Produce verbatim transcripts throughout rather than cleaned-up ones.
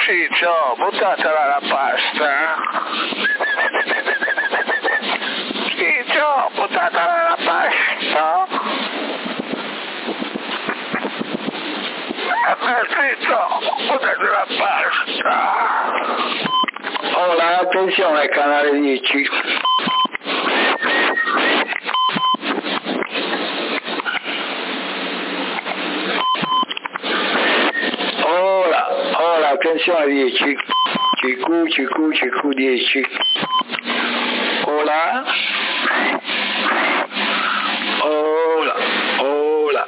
Ciccio, buttatela la pasta. Ciccio, buttatela la pasta. Ciccio, buttatela la pasta. Ora, attenzione, canale dieci. Ora, ora, attenzione dieci. C Q, C Q, C Q dieci. Ora. Ora, ora.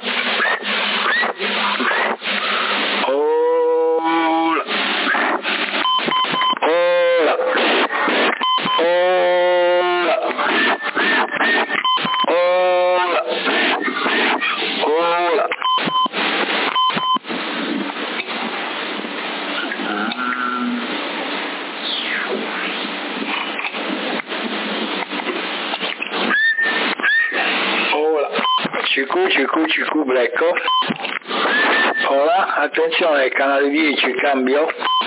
Ora. Ora. Ora. Ora. Ora. C Q, C Q, C Q Blecco. Ora, attenzione, canale dieci, cambio.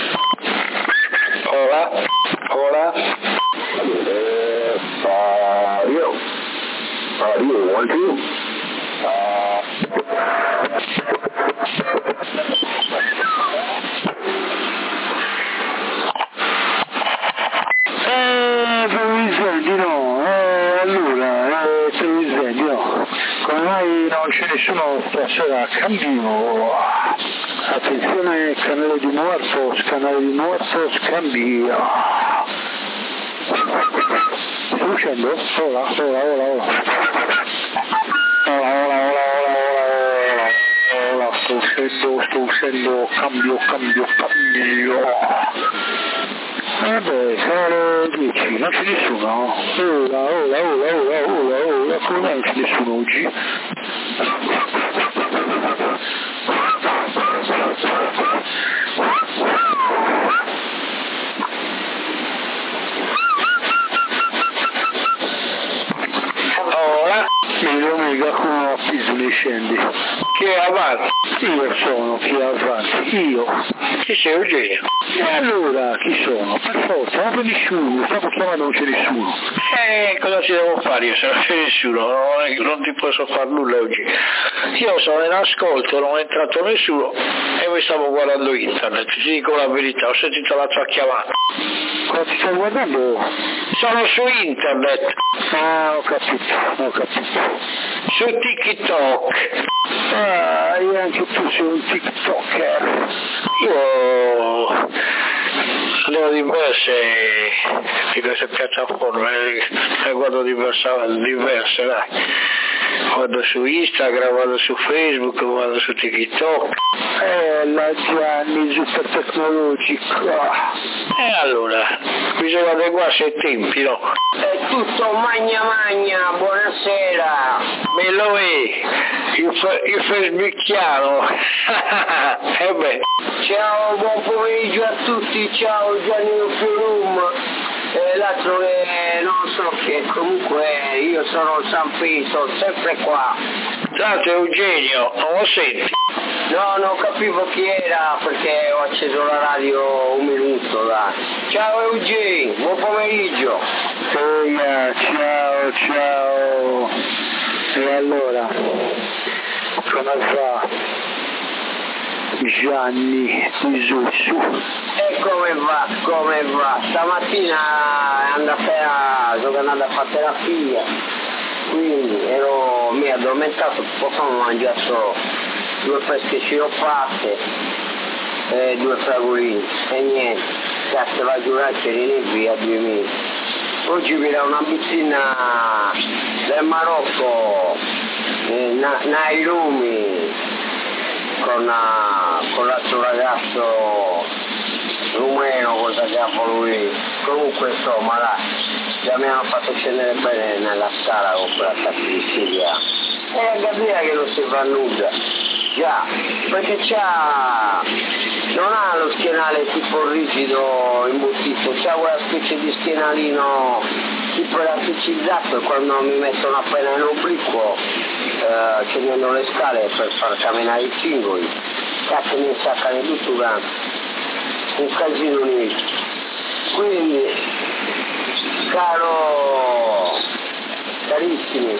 Ora, ora. Uh, radio. Radio, one, two. Uh... Eh, te lo risvendi, no? Eh, allora, eh, te lo risvendi, no? Come mai non c'è nessuno stasera? Cambio. Attenzione, canale di Muertos, canale di Muertos, cambio. Sto uscendo? Ora, ora, ora, ora. Ora, ora, ora, ora, ora. Ora, sto uscendo, sto uscendo, cambio, cambio, cambio. Vabbè, canale dieci, non c'è nessuno? Ora, ora, ora, ora, ora, ora, come mai non c'è nessuno oggi? Ora, mi omega con una pizza mi scendi. Chi è avanti? Io sono chi è avanti, io. Chi sei Eugenio? E allora chi sono? Per forza, non c'è nessuno, stiamo chiamando non c'è nessuno. Eh, cosa ci devo fare io se non c'è nessuno? Non, non ti posso fare nulla oggi. Io sono in ascolto, non è entrato nessuno e mi stavo guardando internet, ti dico la verità, ho sentito la tua chiamata. Cosa ti stai guardando? Sono su internet. Ah, ho capito, ho capito. Su TikTok. Ah, io anche tu sei un TikToker. Io ne ho diverse di queste piattaforme, ne guardo diverse, diverse dai. Vado su Instagram, vado su Facebook, vado su TikTok. Eh, la Gianni, super tecnologico. E allora, bisogna adeguarsi ai tempi, no? È tutto magna magna, buonasera. Me lo è, il, fe- il facebookiano. E beh. Ciao, buon pomeriggio a tutti, ciao Gianni Fiorum. E l'altro che non so che comunque io sono San Piso, sempre qua. Tanto Eugenio, non lo senti? No, non capivo chi era perché ho acceso la radio un minuto, dai. Ciao Eugenio, buon pomeriggio. Eia, ciao, ciao. E allora, come va? Gianni Isussu. E come va, come va? Stamattina andata, sono andata a fare terapia, quindi ero, mi ero addormentato, poi ho mangiato due fresche sciroppate e due fragolini e niente, cazzo la giurata e via due mesi. Oggi mi dà una buzzina del Marocco, eh, na, Nairumi, con, uh, con l'altro ragazzo rumeno, cosa che ha lui. Comunque insomma dai, già mi hanno fatto scendere bene nella scala con quella taxistica. E la Gabriele che non si fa nulla, già, perché c'ha, non ha lo schienale tipo rigido imbottito, c'ha quella specie di schienalino tipo elasticizzato, e quando mi mettono appena in obliquo eh, scendendo le scale per far camminare i singoli, cazzo mi saccano tutto quanto. un casino unito. Quindi, caro, carissimi,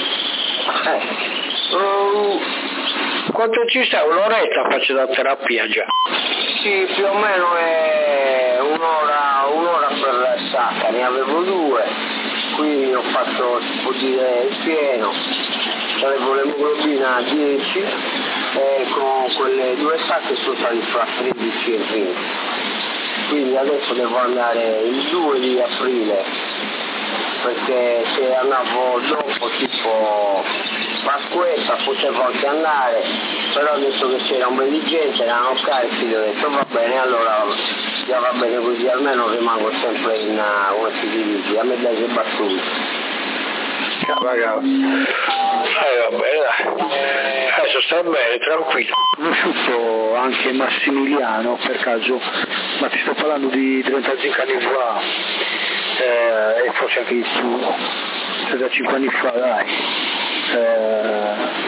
um, quanto ci sta? Un'oretta faccio da terapia già. Sì, più o meno è un'ora, un'ora per sacca, ne avevo due, quindi ho fatto, si può dire, il pieno, avevo l'emoglobina a dieci e con quelle due sacche sono stati fra tredici e venti, quindi adesso devo andare il due di aprile, perché se andavo dopo tipo Pasquetta potevo anche andare, però adesso che c'era un bel di gente, erano carichi, ho detto va bene, allora già va bene così, almeno rimango sempre in, come si dice, a mezzo battuto. Cava, cava. Eh vabbè, dai. Adesso sta bene, tranquillo. Ho conosciuto anche Massimiliano, per caso, ma ti sto parlando di trentacinque anni fa, eh, e forse anche di più, trentacinque anni fa, dai. Eh,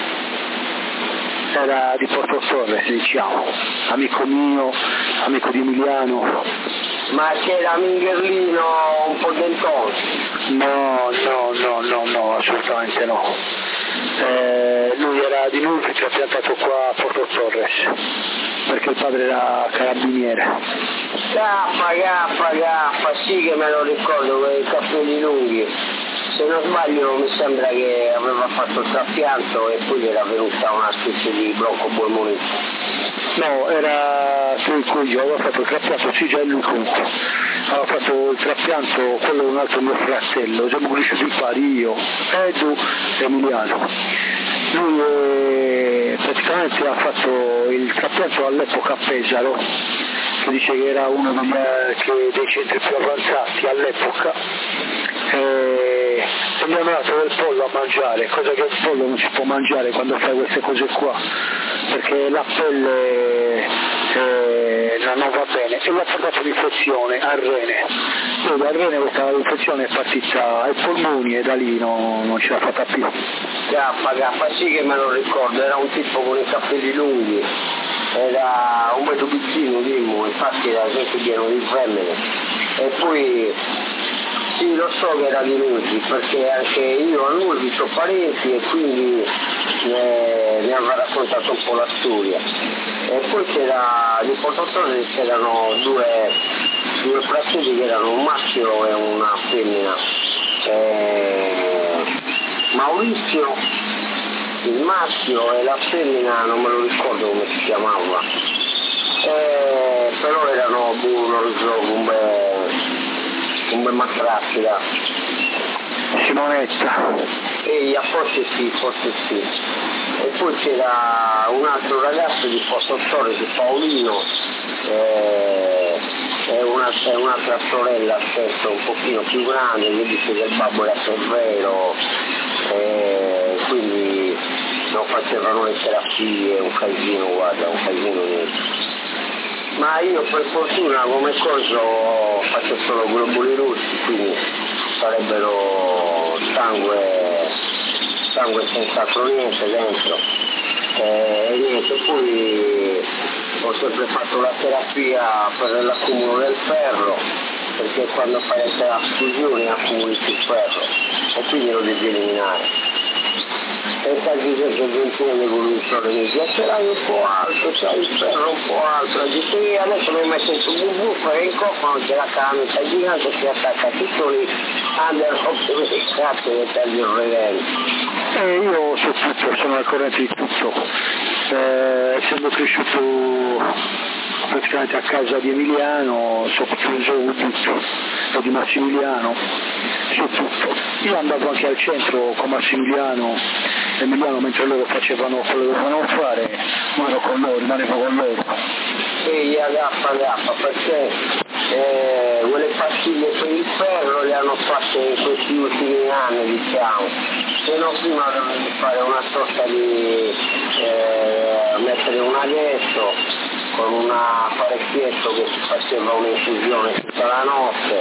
era di Porto Torres, diciamo, amico mio, amico di Emiliano. Ma c'era Mingherlino un po' dentone? No, no, no, no, no, assolutamente no. Eh, lui era di lui che ci ha piantato qua a Porto Torres, perché il padre era carabiniere. Gaffa, gaffa, gaffa, sì che me lo ricordo, con i capelli lunghi. Se non sbaglio mi sembra che aveva fatto il trapianto e poi gli era venuta una specie di broncopolmonite. No, era lui cui aveva fatto il trapianto, sì già lui comunque. Aveva fatto il trapianto, quello di un altro mio fratello, siamo cresciuti in pari, io, Edu e Emiliano. Lui eh, praticamente ha fatto il trapianto all'epoca a Pesaro, che dice che era uno dei, dei centri più avanzati all'epoca. E gli hanno dato del pollo a mangiare, cosa che il pollo non si può mangiare quando fai queste cose qua, perché la pelle eh, non va bene, e gli ha portato l'infezione al rene. Poi dal rene questa infezione è partita ai polmoni e da lì no, non ce l'ha fatta più. Gaffa, gaffa, sì che me lo ricordo, era un tipo con i capelli lunghi, era un metro piccino, dimmo, infatti era sempre pieno di femmine. E poi sì, lo so che era di Nurgi, perché anche io a Nurgi ho parenti e quindi ne, ne avevo raccontato un po' la storia. E poi c'era, di Porto Torres c'erano due, due fratelli che erano un maschio e una femmina. E Maurizio, il maschio, e la femmina non me lo ricordo come si chiamava. E, però erano burro, un bel... un bel matrassi Simonetta. E forse sì, forse sì. E poi c'era un altro ragazzo di Porto Torres, Paolino, e, e, una, e un'altra sorella stesso, un pochino più grande, che dice che il babbo era severo, e quindi non facevano le terapie, un casino, guarda, un casino niente. Ma io per fortuna come coso faccio solo globuli rossi, quindi sarebbero sangue, sangue senza altro niente dentro. E niente, poi ho sempre fatto la terapia per l'accumulo del ferro, perché quando fai le trasfusioni accumuli più ferro e quindi lo devi eliminare. E quasi sempre ventuno l'evoluzione mi dice ce l'hai un po' alto, c'hai il ferro un po' alto, e dice sì, adesso mi metto in su buffo e in coppa non c'è la camicia gigante, si attacca tutto lì, under occhio di cazzo e tagli il relento. Eh, io so tutto, sono al corrente di tutto, eh, essendo cresciuto praticamente a casa di Emiliano, so tutto, o di Massimiliano, so tutto. Io andavo anche al centro con Massimiliano e Emiliano mentre loro facevano quello che dovevano fare, ma ero con loro, rimanevo con loro. Sì, agaffa, agaffa, perché eh, quelle pastiglie per il ferro le hanno fatte in questi ultimi anni, diciamo. Se no prima dovevi fare una sorta di eh, mettere un aghetto con un apparecchietto che si faceva un'infusione tutta la notte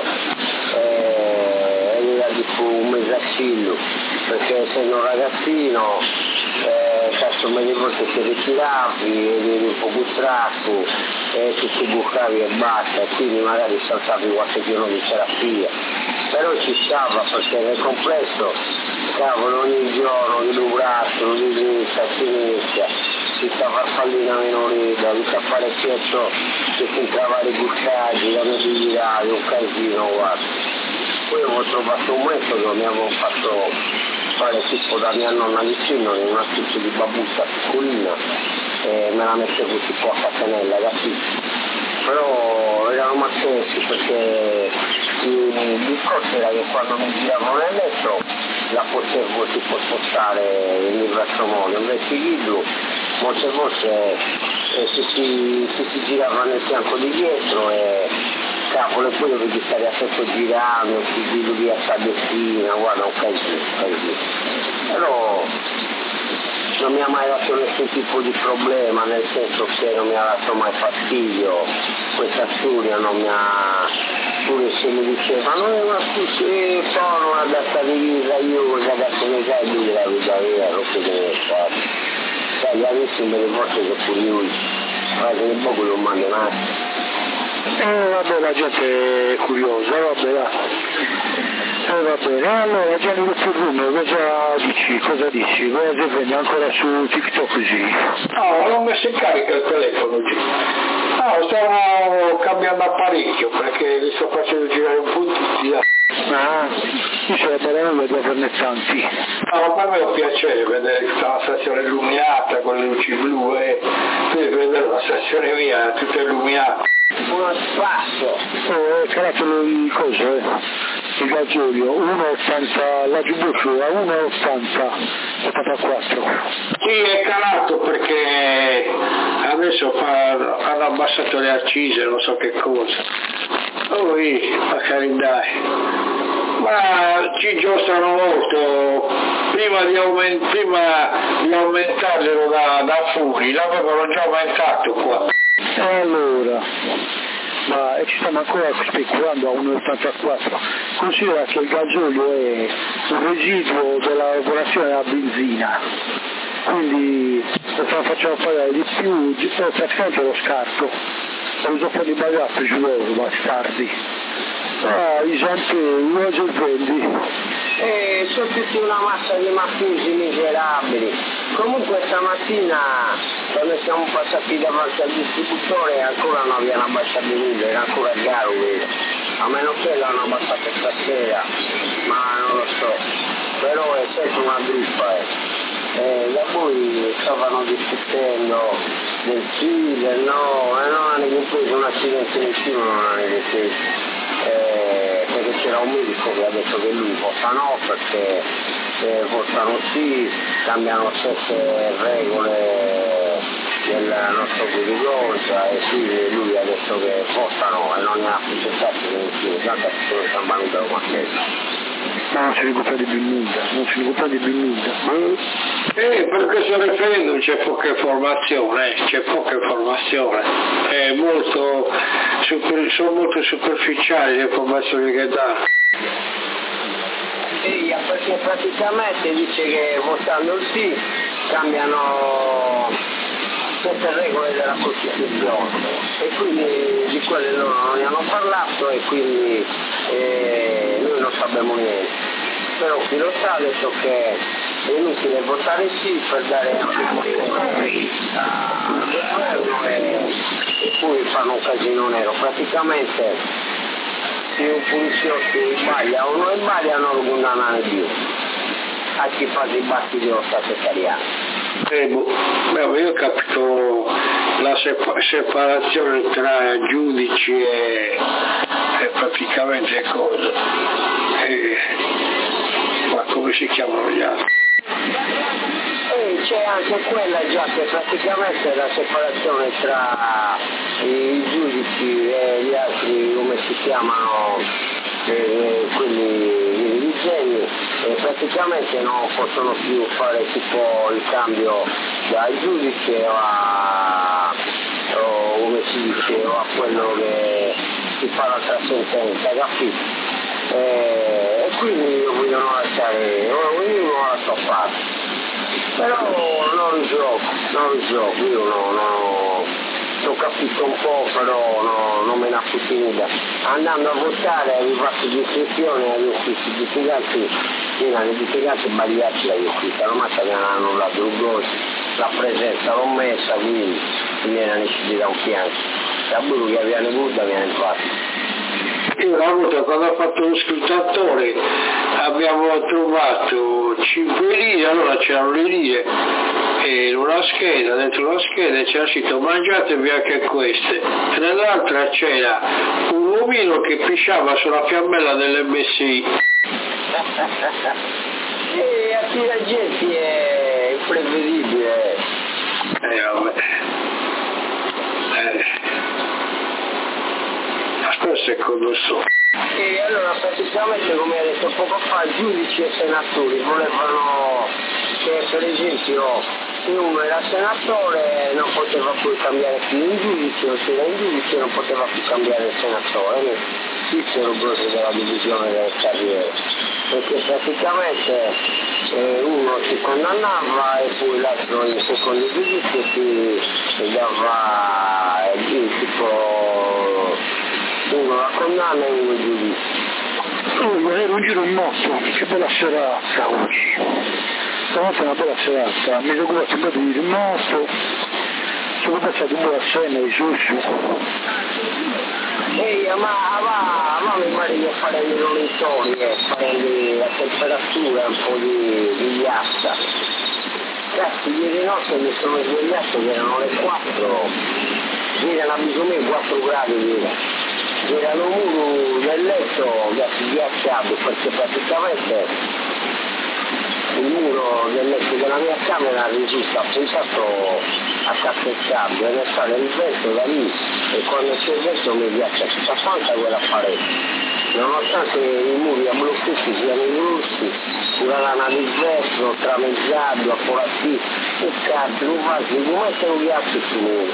eh, ed era tipo un mesacillo, perché essendo un ragazzino eh, cazzo me le volte ti ritiravi ed eri un po' bustrato e tu ti bucavi e basta, e quindi magari saltavi qualche giorno di terapia, però ci stava perché nel complesso cavolo ogni giorno di un braccio, di dritta, a sinistra, si sta farfallina minorita, si sta fare schiaccio, si si intravare i bucaggi, la medialità, un casino, guarda. Poi ho trovato un metodo, mi avevo fatto fare tipo da mia nonna vicino in una specie di babbuccia piccolina e me la mettevo tipo a catenella da piccola. Però erano mattessi perché il discorso era che quando mi giravano nel letto la potevo tipo spostare in diverso modo, invece Ghidru molte volte eh, si, si, si, si girava nel fianco di dietro e cavolo, e poi dovevi stare a sotto girando, si diluvi a sabettina, guarda un casino, casino. Però non mi ha mai dato nessun tipo di problema, nel senso che non mi ha dato mai fastidio, questa studia non mi ha, pure se mi dicevano, eh, ma tu sei sono una data di vita, io ragazzi ne sai di la vita vera, lo che deve fare. Sai, gli amici me le volte che pure lui, ma che un po' lo mando Eh vabbè, la gente è curiosa, vabbè, va. Eh va bene, allora Gianni Ruffurruno, cosa dici? Cosa dici? Cosa ti prendi ancora su TikTok così? No, non mi si carica il telefono oggi. No, stavo cambiando apparecchio perché li sto facendo girare un po' tutti là. Ah, io ce la parla devo averne tanti. No, per me è un piacere vedere tutta la stazione illuminata con le luci blu e poi vedere la stazione mia tutta illuminata. uno spazio. Ho calato il coso, eh, il gasolio, uno virgola ottanta, la giubbuccio a uno virgola ottanta, ottantaquattro. Sì, è calato perché adesso fa, hanno abbassato le accise, non so che cosa. Poi, a carità, ma ci giostano molto, prima di, aument- prima di aumentarglielo da, da fuori, l'avevano già aumentato qua. E allora, ma ci stiamo ancora speculando a uno virgola ottantaquattro, considera che il gasolio è un residuo della lavorazione della benzina, quindi lo facciamo pagare di più, praticamente lo scarto, ho usato un po' di bagaglio giù loro, bastardi. Ah, i gente, io già vendi. E sono tutti una massa di mafiosi miserabili. Comunque stamattina quando siamo passati davanti al distributore ancora non avevano abbassato il nulla, era ancora chiaro, vedo. A meno che l'hanno abbassato stasera, ma non lo so. Però è sempre una truffa, eh. E da poi stavano discutendo del sì, del no, e non hanno compreso un accidente nessuno, non hanno compreso. Eh, perché c'era un medico che ha detto che lui vota no perché se votano sì cambiano sette regole del nostro Gurigosa e quindi lui ha detto che votano e non ne ha accettato nessuno, tanto che sono stampati da una chiesa. Ma non si ricorda di più nulla, non si ricorda di più nulla. Eh, per questo referendum c'è poca informazione, c'è poca informazione, è molto, super, sono molto superficiali le informazioni che dà. Sì, perché praticamente dice che votando il sì cambiano tutte le regole della Costituzione e quindi di quelle loro non ne hanno parlato e quindi eh, noi non sappiamo niente. Però chi lo sa ha detto che è inutile votare sì per dare al governo e, e poi fanno un casino nero. Praticamente se un poliziotto sbaglia o non sbaglia non lo condannano più a chi fa i batti dello Stato italiano. Eh, boh, beh, io ho capito la sepa- separazione tra giudici e, e praticamente cosa. E, ma come si chiamano gli altri? E c'è anche quella già che praticamente è la separazione tra i giudici e gli altri, come si chiamano, eh, quelli dirigenti, e praticamente non possono più fare tipo il cambio dal giudice a, o come si dice, o a quello che si fa l'altra sentenza, capito? E, e quindi lo vogliono lasciare, ognuno la sua parte. Però non gioco, non gioco, io non, non, ho capito un po', però no, non me ne ha finita. Andando a votare avevo fatto l'iscrizione agli uffici giustificati, erano i giustificati sbagliati dagli uffici, la massa che hanno annullato il gol, la presenza l'ho messa, quindi mi erano usciti da un fianco. La buru che avevano avuto avevano fatto. Io una volta quando ho fatto lo scrutatore abbiamo trovato cinque lire, allora c'erano le lire e in una scheda, dentro la scheda c'era scritto mangiatevi anche queste, e nell'altra c'era un uomino che pisciava sulla fiammella dell'M S I. E a chi la gente è imprevedibile. Eh vabbè. Eh. Questo è conosco. E allora praticamente, come ha detto poco fa, giudici e senatori volevano che per esempio se uno era senatore non poteva più cambiare più in giudice, o se era in giudice non poteva più cambiare il senatore. Questo il grosso della divisione delle carriere, perché praticamente eh, uno si condannava e poi l'altro in secondo giudizio si, si dava eh, tipo uno la condanna e uno il giudizio. Oh, era un giro in moto, che bella serata oggi. Stanotte è una bella serata, mi sono guardato un po' di moto, sono passato un po' la cena di sushi. Ehi, ma va, ma mi pare che fare i rolitori e fare la temperatura un po' di, di ghiaccia. Cazzo, ieri notte mi sono svegliato che erano le quattro, erano a bisogno quattro gradi, era un muro del letto ghiacciato, perché praticamente il muro del letto della mia camera risulta appuntato a cappezzato e ne sale il vento da lì e quando c'è il vento mi ghiaccia tutta quanta quella parete. Nonostante i muri abbrustiti siano grossi, una lana di vetro, tramezzato, apporati, che cazzo, non fa, come se un ghiaccio sul muro.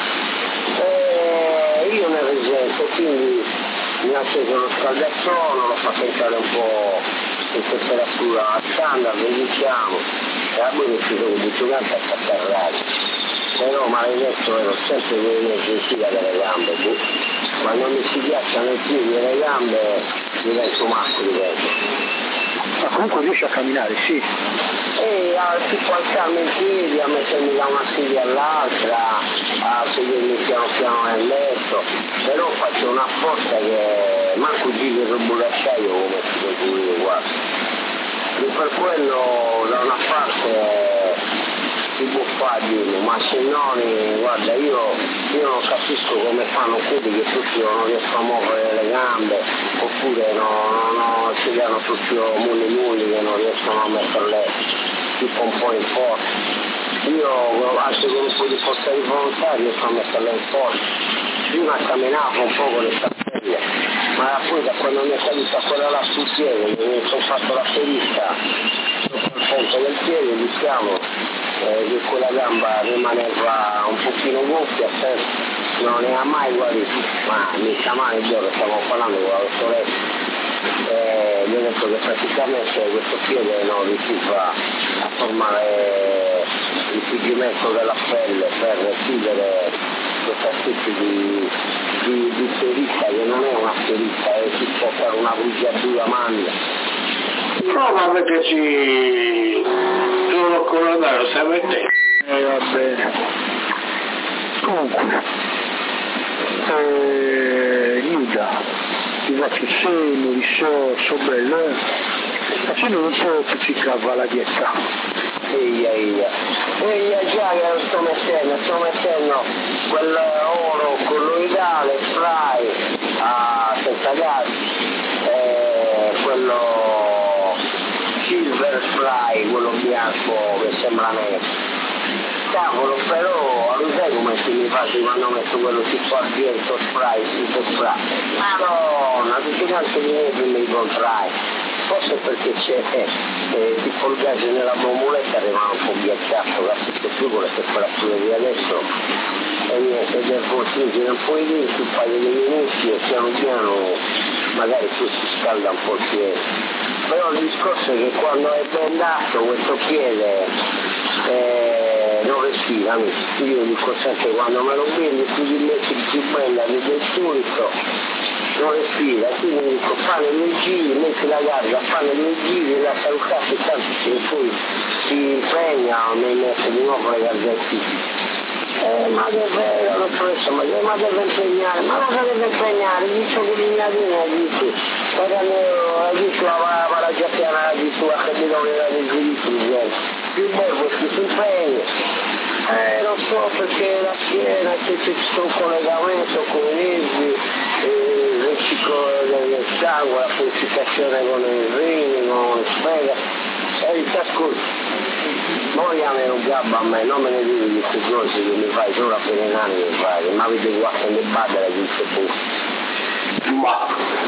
E io ne risento, quindi mi ho acceso lo scaldazzone, l'ho fatto entrare un po' in temperatura standard, diciamo, e a voi mi fido che di giocante a cattarrare. Però maledetto ero sempre l'energia delle gambe, quando mi si ghiacciano i piedi e le gambe divento matto di vento. Ma comunque riesci a camminare, sì. E a tipo alzarmi in piedi, a mettermi da una sedia all'altra, a sedermi piano piano nel letto, però faccio una forza che manco giro sul buracciaio come si può dire, guarda. E per quello da una parte si può fare dirlo, ma se no, guarda, io, io non capisco come fanno quelli che tutti non riescono a muovere le gambe, oppure no, no, no, si danno tutti muli muli che non riescono a metterle tipo un po' in forza. Io anche con un po' di forza di volontà riesco a metterle in forza. Prima camminavo un po' con le cappelle, ma poi da quando mi è caduta quella là sul piede, che mi sono fatto la ferita sotto il punto del piede, diciamo, eh, che quella gamba rimaneva un pochino gonfia, non ne ha mai guarito, ma mi sta male il giorno, stavo parlando con la dottoressa, e gli ho detto che praticamente questo piede non riusciva a formare il pigmento della pelle per chiudere questa specie di, di, di ferita, che non è una ferita, è tipo per una bruciatura manna. Prova perché ci sono colonnare, stai mettendo. Eh va bene. Comunque, eh, Nida, ti faccio seno, riso, so bello, eh? Facendo un po' pizzicava la dieta. Eia, eia, eia già che lo sto mettendo, sto mettendo quell'oro colloidale, spray, a senza gas, e quello silver spray, quello bianco che sembra nero. Cavolo, però lo sai come si mi fa quando metto quello tipo argento spray, silver spray? Madonna, tutti quanti i miei mi incontrai. Forse perché c'è eh, tipo il gas nella bomboletta rimane un po' ghiacciato, la sento più con le temperature di adesso e niente, del portino un po' lì, un paio di minuti e piano piano magari poi si scalda un po' il piede. Però il discorso è che quando è bendato questo piede eh, non respira, io dico sempre quando me lo vedo più di metri più bella del solito, non respira, quindi dico fanno due giri, metti la garza, fanno due giri, la salutare tanto se poi si impegna o mi mette di nuovo le garzetti. Eh, ma deve, dottoressa, ma deve, ma deve impegnare, ma cosa deve impegnare? Dice che l'ignatina dice, perché dice la va già piana di sua che mi non era di giudizio, più bello che si impegna. Eh, lo so perché la schiena, che c'è un collegamento con i nervi, il ciclo del sangue, la purificazione con i rini, con le spede, e ti ascolta. Poi a me un gabba a me, non me ne dico di queste cose che mi fai solo a Perenani mi fai, ma avete guardato le badere di questo punto. Ma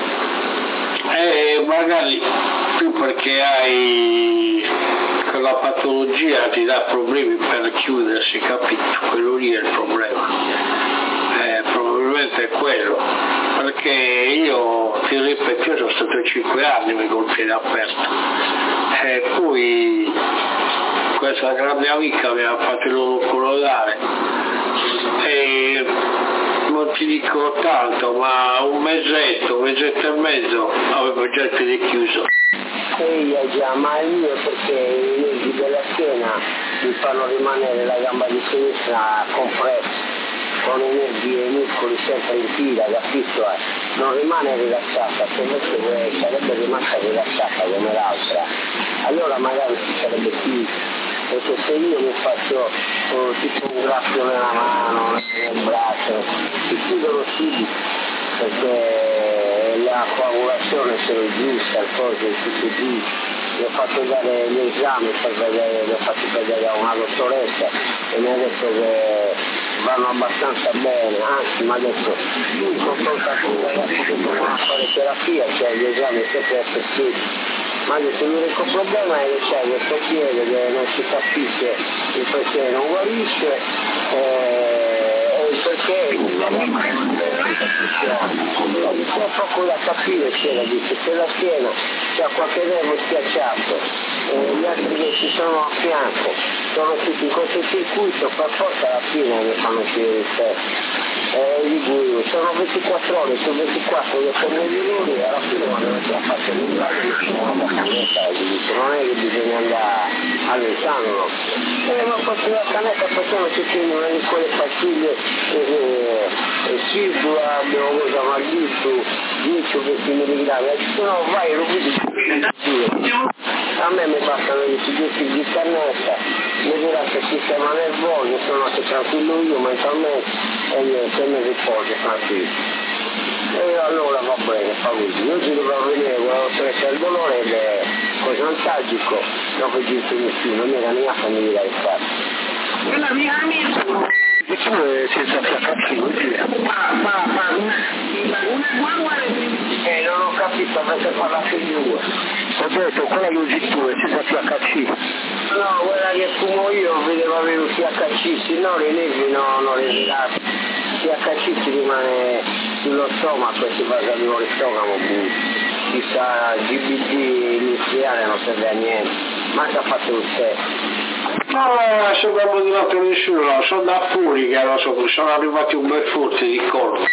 eh, magari tu perché hai quella patologia ti dà problemi per chiudersi, capito? Quello lì è il problema. Eh, probabilmente è quello. Perché io, ti ripeto, io sono stato cinque anni con il piede aperto. E poi questa grande amica mi ha fatto il colorare e non ti dico tanto, ma un mesetto, un mesetto e mezzo avevo già il piede chiuso. Sì, già, ma io perché i nervi della schiena mi fanno rimanere la gamba di sinistra compressa, con i nervi e i muscoli sempre in fila, capito? Non rimane rilassata, se invece sarebbe rimasta rilassata come l'altra, allora magari ci sarebbe più. Perché se io mi faccio oh, tipo un graffio nella mano, nel braccio, si chiudono subito, perché la coagulazione se lo giusta, il coso è tutto giusto. Mi ho fatto dare gli esami per vedere, li ho fatti vedere a una dottoressa e mi ha detto che vanno abbastanza bene, anzi mi ha detto lui confronta con i ragazzi che devono fare terapia, cioè gli esami sempre effettivi. Ma l'unico problema è che c'è questo piede che non si capisce il perché non guarisce eh, e il perché c'è poco da capire, c'era, dice, se la schiena c'è qualche nervo schiacciato e gli altri che ci sono a fianco sono tutti in questo circuito, per forza alla fine ne fanno uscire il stesso. Eh, di cui sono ventiquattro ore su ventiquattro che sono i dolori e alla fine quando non ce la faccio non è che bisogna andare all'esame, eh, ma poi la canetta facciamo tutti una di quelle pastiglie e sidua, abbiamo cosa maldito dieci o venti milligrammi, se no vai lo vedi a me mi bastano i dieci di cannetta, mi dirà che il sistema nervoso, sono anche tranquillo io mentalmente e niente, mi riposo tranquillo. E allora va bene, fa così. Io ci dovrò vedere quello che c'è il dolore ed è così nostalgico, non che dice nessuno, mia mia famiglia è fatta. Quella mia amica! E tu è senza P H C, vuol dire? Ma, ma, ma, una guagua eh, non ho capito perché parlate di due. Ho detto, quella che usi tu è senza P H C. No, quella che fumo io vedevo avere un P H C, se no le leggi no, non le tirate. P H C si rimane sullo stomaco e si fa salire lo stomaco, chissà G B T iniziale non serve a niente, ma ci ha fatto il stesso. No, non sono abbandonato nessuno, sono da fuori che lo so, sono arrivati un bel furti di colpo.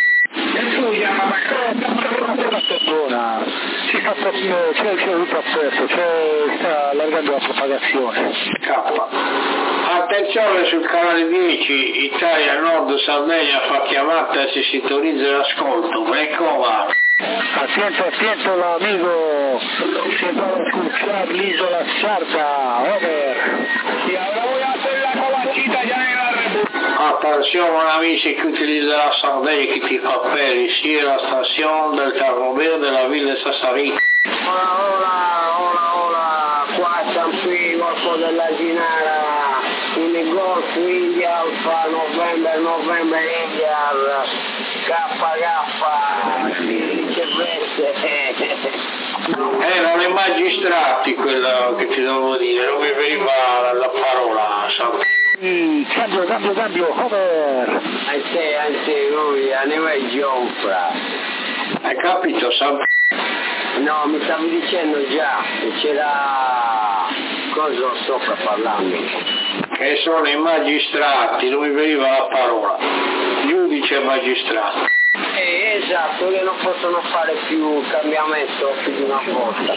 È buona, si sta, c'è, c'è tutto aperto, c'è, sta allargando la propagazione. K. Attenzione sul canale dieci, Italia Nord Sardegna fa chiamata e si sintonizza l'ascolto, ecco va. Attento, attento l'amico, si va a escuchar l'isola sarda, over. Y ahora voy a hacer la covachita ya en la República. Attenzione amici che utilizza la Sardegna che ti fa per ici la stazione del ferroviario della Ville Sassari. Ora, ora, ora, ora, qua siamo qui, Golfo della Ginara, in Golf India, Alfa, November, November India, K, K, che veste. Erano i magistrati quello che ti devo dire, non mi veniva la parola, sa. Mm, cambio, cambio, cambio, over. I say, I say, lui, anyway, Giofra. Hai capito, sa? No, mi stavi dicendo già che c'era cosa sopra parlando. che sono i magistrati, non mi veniva la parola, giudice e magistrato. Eh, esatto, che non possono fare più cambiamento più di una volta.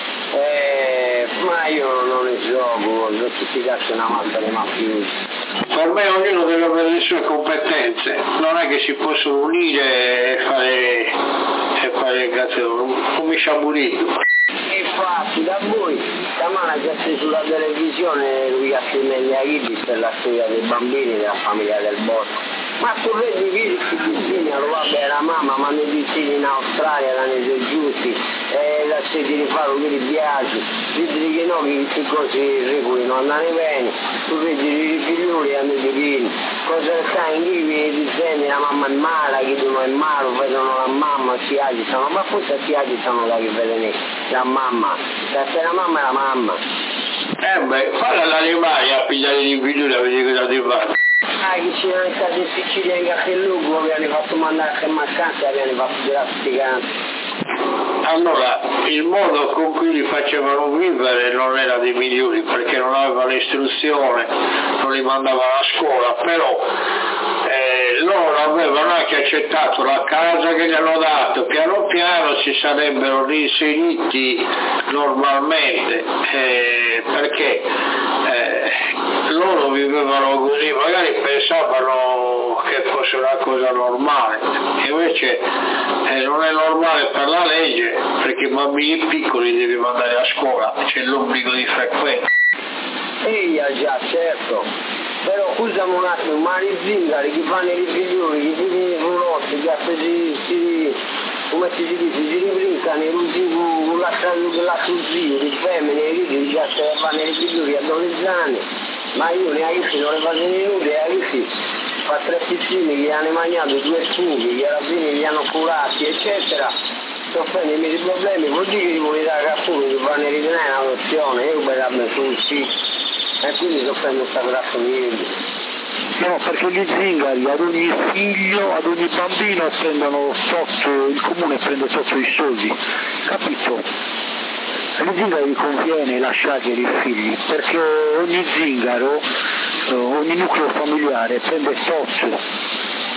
Eh, ma io non ne gioco, ho giustificato una volta le mafiosi. Per me ognuno deve avere le sue competenze, non è che si possono unire e fare, e fare come sciaburito. Infatti da voi, stamane già sei sulla televisione lui ha negli Aghibis per la storia dei bambini della famiglia del Bosco. Ma tu vedi vedi che disegnano, vabbè la mamma, ma nei vicini in Australia, da nei giusti, e la sedi di farlo che li piace, vedi che no, che questi cose regoli non andano bene, tu vedi i figlioli hanno dei figli, cosa sta in chi disegni la mamma è mala, chi non è malo, vedono la mamma, si agitano, ma forse si agitano da che vedono la mamma, perché la mamma è la mamma. Eh beh, falla all'animale a pigliare i figlioli a vedere cosa ti fa. Ah, che ci sono stati in Sicilia in Castellugo, abbiamo fatto mandare a mancanza, abbiamo fatto della spiegata. Allora, il modo con cui li facevano vivere non era dei migliori perché non avevano istruzione, non li mandavano a scuola, però eh, loro avevano anche accettato la casa che gli hanno dato, piano piano si sarebbero reinseriti normalmente, eh, perché eh, loro vivevano così, magari pensavano che fosse una cosa normale, invece eh, non è normale per la legge, perché i bambini piccoli devi mandare a scuola, c'è l'obbligo di frequenza. Eia già, certo, però scusami un attimo, ma i zingari, chi fanno i figlioli, chi fanno i roulotti, che si, si, come si dice, si ribrincano i rusi con la zio, di femmine, i riti, già se fanno i figlioli a dodici anni, ma io ne hai visto, non le faccio niente, hai visto? Fa tre piccini, gli hanno mangiato due funghi, gli alla fine li hanno curati, eccetera. Soffrendo i problemi, vuol dire che li vuole dare a Cappone, che fanno ritenere un'adozione, io mi danno sul sì, e quindi soffrendo questa grasso niente. No, perché gli zingari ad ogni figlio, ad ogni bambino prendono sotto, il comune prende sotto i soldi, capito? Agli zingari conviene lasciargli i figli, perché ogni zingaro, ogni nucleo familiare prende sotto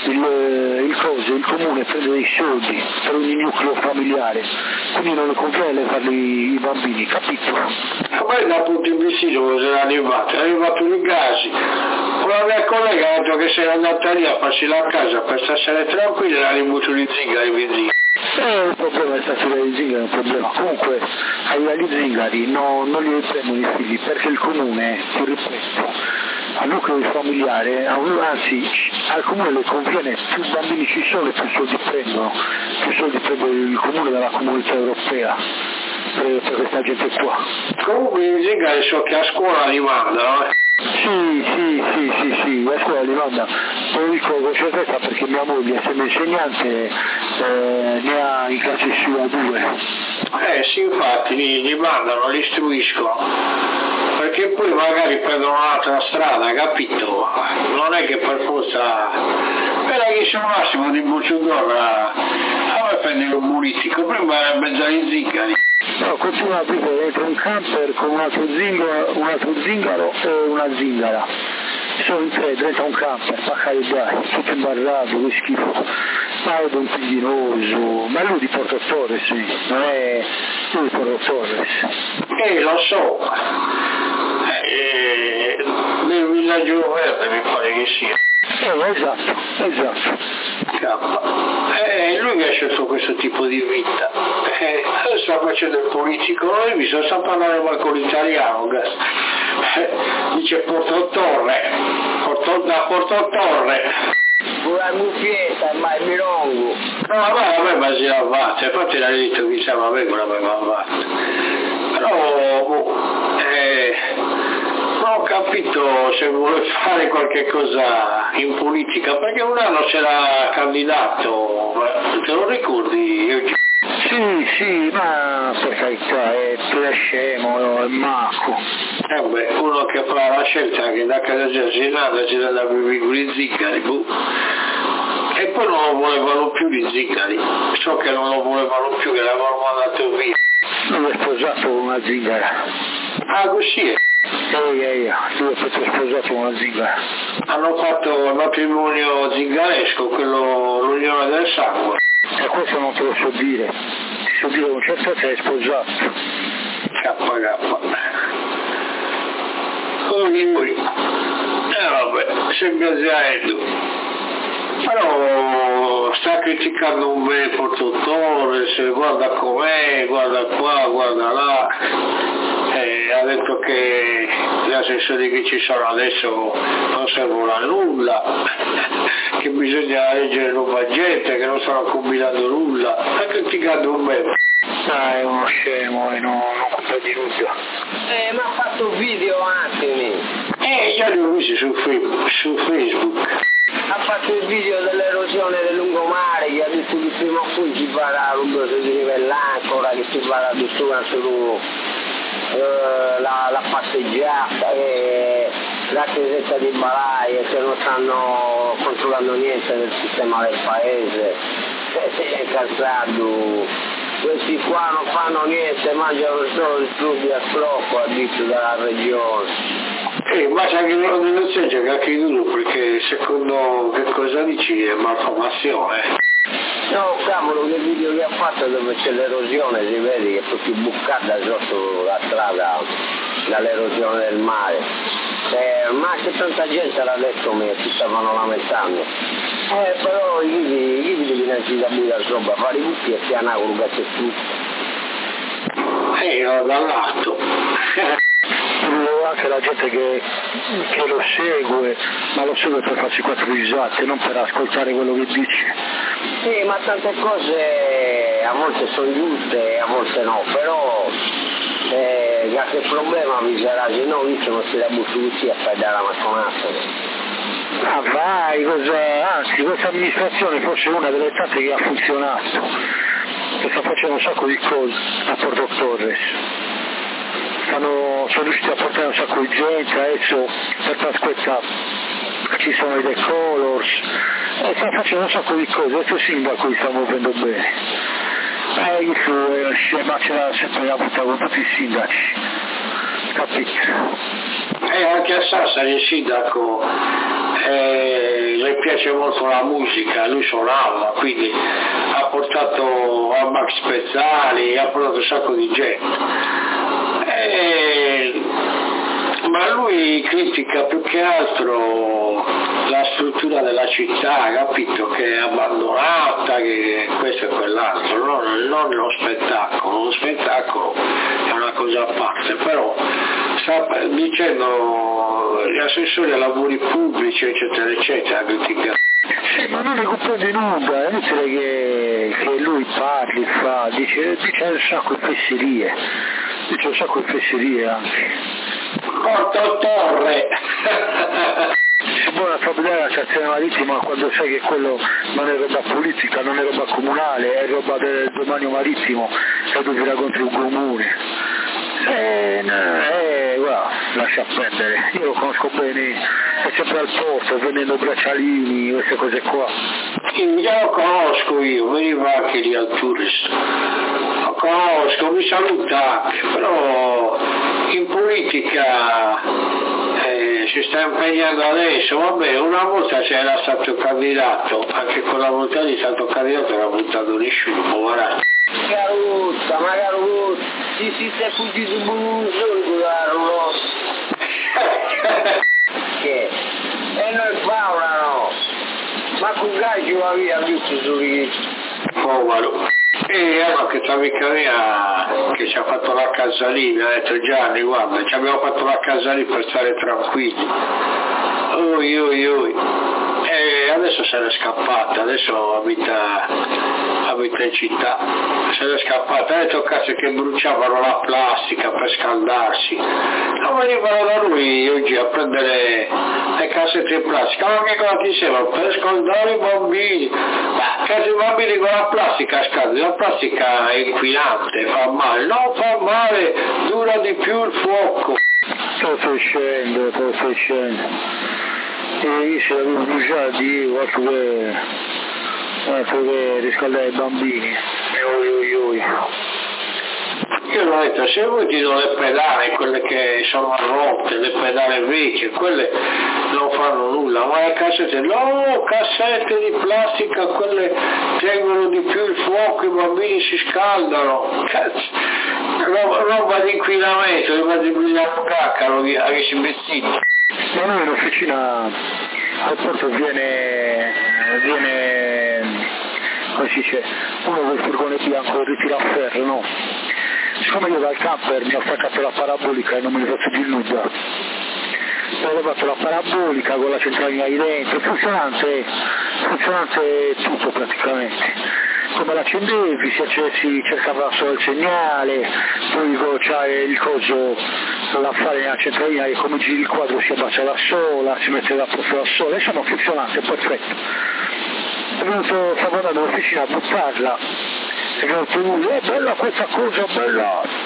il, il coso, il comune prende dei soldi per ogni nucleo familiare, quindi non le conviene farli i bambini, capito? A me da punto in vestito cosa era arrivato, è arrivato i casi, una mia collega ha detto che se era andata lì a farsi la casa per stare tranquilla, era ributo di zingari benzina. Eh, il problema è stato degli zingari, un problema. Comunque agli zingari no, non li prendono i figli perché il comune, ti ripeto, al nucleo familiare, anzi al comune le conviene, più bambini ci sono e più soldi prendono, più soldi prende il comune dalla comunità europea per, per questa gente qua. Comunque i zingari so che a scuola li mandano, eh? Sì, sì, sì, sì, sì, a scuola li manda, te lo dico con certezza perché mia moglie, essendo insegnante, eh, ne ha in classe sua due. Eh sì, infatti li, li mandano, li istruiscono, perché poi magari prendono un'altra strada, capito? Non è che per forza, per che sono massimo di Bocciodorra, a me prendere un politico, prima era mezzo i zingari. No, continua a vivere dentro un camper con un altro zingaro, un altro zingaro e una zingara. Sono in tre, dentro un camper, fa carità, tutto imbarrato, che schifo. Ma è un piglinoso, ma lui di Porto Torres, sì, non è lui di Porto Torres. Eh, lo so, eh, nel villaggio verde mi pare che sia. Eh, esatto, esatto. Eh, lui che ha scelto questo tipo di vita, eh, sta facendo il politico, non l'hai visto, sta parlando manco l'italiano, eh, dice Porto Torre, Porto, da Porto Torre. Una muffietta, ma è mirongo. No, vabbè, vabbè, ma si l'ha fatta, infatti l'ha detto chissà, vabbè, come l'aveva fatta. Però, boh, eh, non ho capito se vuole fare qualche cosa in politica, perché un anno c'era candidato, te lo ricordi? Sì, sì, ma per carità, è scemo, è macco. Eh beh, uno che fa la scelta che da casa già si è nata, c'è da vivere con i zingari, boh. E poi non lo volevano più gli zingari, so che non lo volevano più, che l'avevano mandato via. Non è sposato una zingara. Ah, così è. Ehi, ehi, lui è stato sposato con una zingara. Hanno fatto il matrimonio zingaresco, quello l'unione del sangue. E questo non te lo so dire. Ti so dire con certezza è sposato. K K. Ui, ui. Eh vabbè, sembra Zaedo. Però sta criticando un bel portatore, se guarda com'è, guarda qua, guarda là. Eh, ha detto che gli assessori che ci sono adesso non servono a nulla, che bisogna leggere roba gente, che non stanno combinando nulla. Sta criticando un bel. Ah, è uno scemo e non, non comprende nulla. Eh, ma ha fatto video anche. Eh, io li ho visti su, su Facebook. Ha fatto il video dell'erosione del lungomare, che ha detto che prima o poi si farà l'uso di livell'ancora, che si farà addirittura su eh, la, la passeggiata, e la chiesetta di Balaia, che non stanno controllando niente del sistema del paese. E Calzado, questi qua non fanno niente, mangiano solo i frutti a scrocco, ha detto dalla regione. Eh, ma c'è anche una denuncia che anche duro, perché secondo che cosa dici è malformazione. No, cavolo, che video che ha fatto dove c'è l'erosione, si vede che è proprio bucata sotto la strada dall'erosione del mare. Eh, ma c'è tanta gente l'ha detto me, si stavano lamentando. Eh, però io vi devi innanzi da buia roba, fare i buchi e piano con che c'è tutto. Eh, io dall'alto. Anche la gente che, che lo segue, ma lo segue per farsi quattro risate, non per ascoltare quello che dice. Sì, ma tante cose a volte sono giuste, a volte no, però eh, qualche problema vi sarà, se no visto non si la buttuti a fare dalla masconata. Ah vai, cosa, anzi questa amministrazione forse è una delle tante che ha funzionato, che sta facendo un sacco di cose a Porto Torres. Stanno, sono riusciti a portare un sacco di gente, adesso per Pasquetta ci sono i The Colors, e stanno facendo un sacco di cose, adesso il sindaco li sta muovendo bene. E influencer, ma ce l'ha sempre avuta con tutti i sindaci, capito? E anche a Sassari il sindaco eh, le piace molto la musica, lui suonava, quindi ha portato a Max Pezzali, ha portato un sacco di gente. Eh, ma lui critica più che altro la struttura della città, capito? Che è abbandonata, che questo e quell'altro, non, non lo spettacolo, lo spettacolo è una cosa a parte, però sta dicendo gli assessori ai lavori pubblici eccetera eccetera, critica. Sì, ma non ne comprende nulla, è inutile che, che lui parli, fa, dice, dice un sacco di fesserie, dice un sacco di fesserie anche. Porto Torre! Si può vedere la stazione marittima quando sai che quello non è roba politica, non è roba comunale, è roba del demanio marittimo, e tu ti racconti un comune. Eh, eh, guarda, lascia perdere, io lo conosco bene, è sempre al porto, vendendo braccialini, queste cose qua. Sì, già lo conosco io, veniva anche lì al tourist. Lo conosco, mi saluta anche, però in politica eh, si sta impegnando adesso, vabbè, una volta c'era stato candidato, anche quella volta lì è stato candidato era buttato nessuno, poverano. Caruzza, ma Caruzza, si si sta fuggito un buon Carlo. Che? E noi parlano, ma con Gaggio va via tutto su lì. Povero. E allora che tua amica mia che ci ha fatto la casalina ha detto Gianni guarda ci abbiamo fatto la casalina per stare tranquilli, ui ui ui, e adesso se n'è scappata, adesso abita abita in città, se n'è scappata, ha detto cazzo che bruciavano la plastica per scaldarsi, ma venivano da lui oggi a prendere le cassette in plastica, ma che cosa ti servono? Per scaldare i bambini, ma cazzo i bambini con la plastica scaldano, la plastica è inquinante, fa male, non fa male, dura di più il fuoco. Sto facendo, sto facendo. E io se l'avevo bruciato io, altro che, altro che riscaldare i bambini. Ui ui ui. Io l'ho detto, se vuoi ti do le pedane, quelle che sono rotte, le pedane vecchie, quelle non fanno nulla, ma le cassette, no, cassette di plastica, quelle tengono di più il fuoco, i bambini si scaldano, cazzo, roba, roba di inquinamento, roba di brillare cacca, che si vestiti. Ma noi in officina al porto viene, viene, come si dice, uno col furgone bianco ritira a ferro, no? Siccome io dal camper mi ho staccato la parabolica e non me ne faccio più nulla, ho levato la parabolica con la centralina di dentro, funzionante, funzionante tutto praticamente. Come l'accendevi, si, si cercava solo il segnale, poi c'è il coso da fare nella centralina che come giri il quadro si abbassa da sola, si mette da posto da sola, insomma funzionante, perfetto. È venuto Savona dall'officina a buttarla, è venuto lui, è bella questa cosa, bella!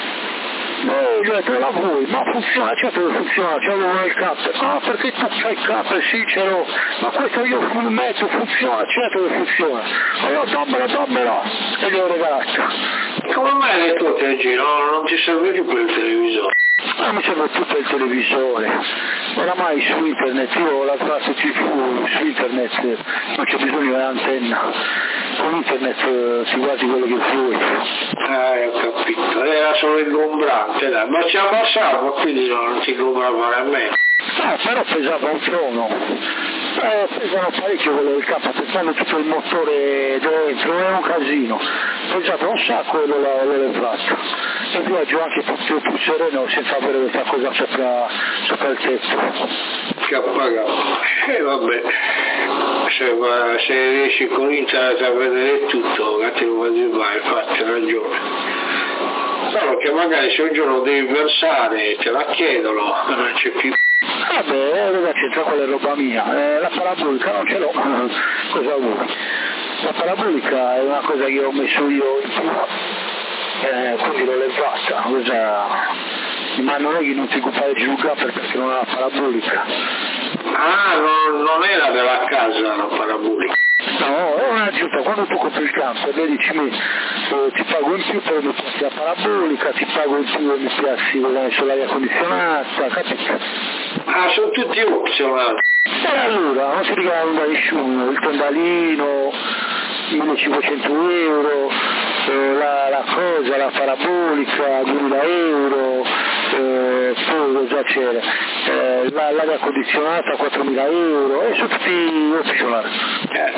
Eh, gli ho detto, la vuoi? Ma funziona, certo che funziona, c'è uno nel camper. Ah, perché tu c'hai il camper? Sì, ce l'ho. Ma questo io sul metro funziona, certo che funziona. Allora dammela, dammela. E gli ho regalata. Come mai le tue te giro? Non ti serve più per il televisore? Non mi serve più per il televisore. Oramai su internet, io ho la classe tivù, su internet non c'è bisogno dell'antenna. Con internet eh, si guardi quello che vuoi. Eh, ho capito, era solo ingombrante, dai. Ma ci abbassava, quindi no, non ti ingombrava nemmeno. Ah, però pesava un trono. Eh, pesano parecchio quello del campo, pesano tutto il motore dentro, è un casino. Pesava un sacco e l'ho, l'ho fatto. E viaggio anche più, più sereno senza avere questa cosa sopra, sopra il tetto. Che ha pagato. E eh, vabbè, se, va, se riesci con internet a vedere tutto, che ti vuoi fare, infatti ragione. Solo che magari se un giorno devi versare te la chiedono, non c'è più. Vabbè, ragazzi, tra quella è roba mia, eh, la parabolica non ce l'ho, cosa vuoi? La parabolica è una cosa che ho messo io in più, eh, quindi l'ho levata, cosa... ma non è che non si occupare di giocare perché non ha la parabolica. Ah, non, non era della casa la parabolica. No, è una giusta, quando tu compri il campo, vedi ci metti, eh, ti pago in più per mettersi la parabolica, ti pago in più per mettersi l'aria condizionata, capito? Ah, sono tutti opzionali. E allora, non si rigalano da nessuno, il tondalino, millecinquecento euro, eh, la, la cosa, la parabolica, duemila euro, eh, poi già c'era, eh, la, l'aria condizionata quattromila euro, e sono tutti opzionali. Eh,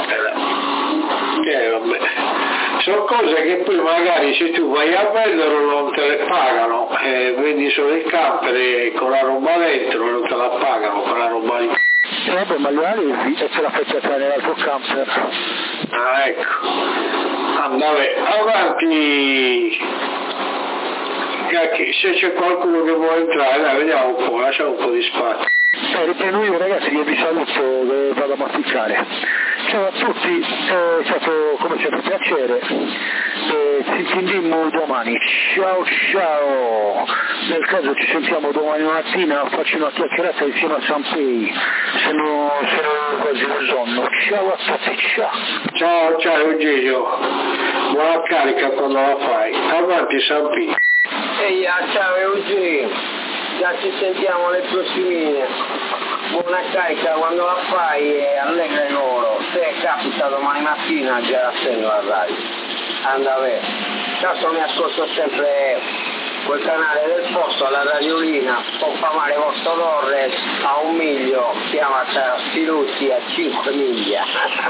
eh, vabbè. Sono cose che poi magari se tu vai a vendere non te le pagano, eh, vendi solo il camper e con la roba dentro non te la pagano con la roba lì. E vabbè, ma le levi e te la fai piazzare nell'altro camper. Ah, ecco. Andare avanti. Se c'è qualcuno che vuole entrare, dai, vediamo un po', lasciamo un po' di spazio. Eh, riprendo io ragazzi, io vi saluto che vado a masticare. Ciao a tutti, è stato come sempre un piacere, eh, ci sentiremo domani, ciao ciao, nel caso ci sentiamo domani mattina, faccio una chiacchierata insieme a Sanpei, se non sono quasi un sonno, ciao a tutti, ciao. Ciao, ciao Eugenio, buona carica quando la fai, avanti Sanpei. Ehi, ciao Eugenio, già ci sentiamo le prossimine. Buona carica quando la fai e allegra loro. Se capita domani mattina già accendo la radio. Anda a vedere. Cazzo mi ascolto sempre quel canale del posto, alla radiolina, può famare vostro Torres a un miglio, chiama Stiluzzi a cinque miglia.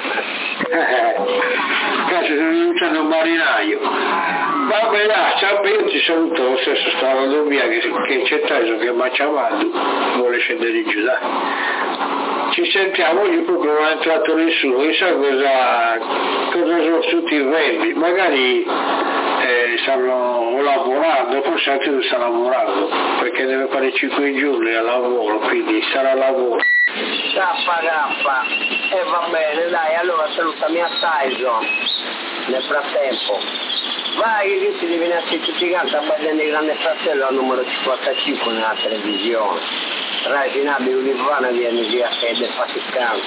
Cazzo, sono venuto un marinaio. Vabbè, là, ciao, io ti saluto lo stesso, stavo a via che, che c'è Taso che mi ha chiamato, vuole scendere giù, dai. Ci sentiamo, oggi proprio non è entrato nessuno, chissà cosa, cosa sono tutti i vendi, magari eh, stanno lavorando, forse anche lui sta lavorando, perché deve fare cinque giorni al lavoro, quindi sarà al lavoro. Cappa cappa, e va bene, dai, allora salutami a Tyson nel frattempo. Vai che ti devi nascere tutti i canti a vedere il Grande Fratello al numero cinquantacinque nella televisione. Rai Finabile Urbana viene via ed è Vaticano.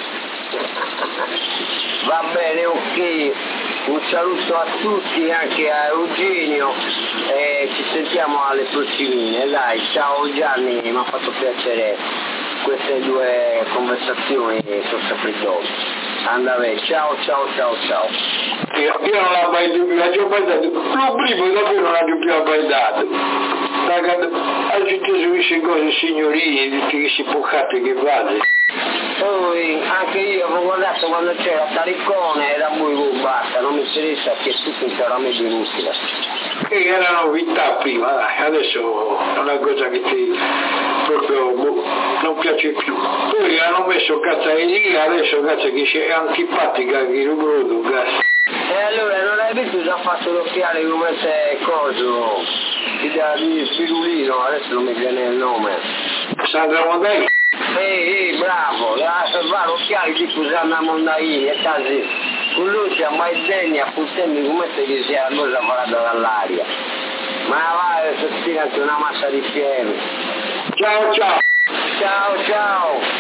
Va bene, ok, un saluto a tutti, anche a Eugenio e ci sentiamo alle prossimine. Dai, ciao Gianni, mi ha fatto piacere queste due conversazioni sono sempre top. Andate, ciao ciao ciao ciao. Io, io non l'ho mai più, non ho mai dato, lo primo dopo non l'ho più mai dato. Ha tutte queste cose signorini, tutti questi boccati che fate. Poi anche io avevo guardato quando c'era Tariccone era buio basta, non mi interessa che tutto è chiaramente inutile. Che era una novità prima, dai, adesso è una cosa che ti proprio boh, non piace più. Poi hanno messo cazzaeria, adesso cazzo che c'è antipatica che lo brodo, cazzo. E allora non hai visto già fatto l'occhiale come se coso, di spirulino, adesso non mi viene il nome. Sandra Mondai? Ehi, ehi, bravo, la fare l'occhiale di Susanna Mondai, e così. Con lui si mai degna, puttani come se che sia la cosa volata dall'aria. Ma va, se anche una massa di fiemi. Ciao ciao! Ciao ciao!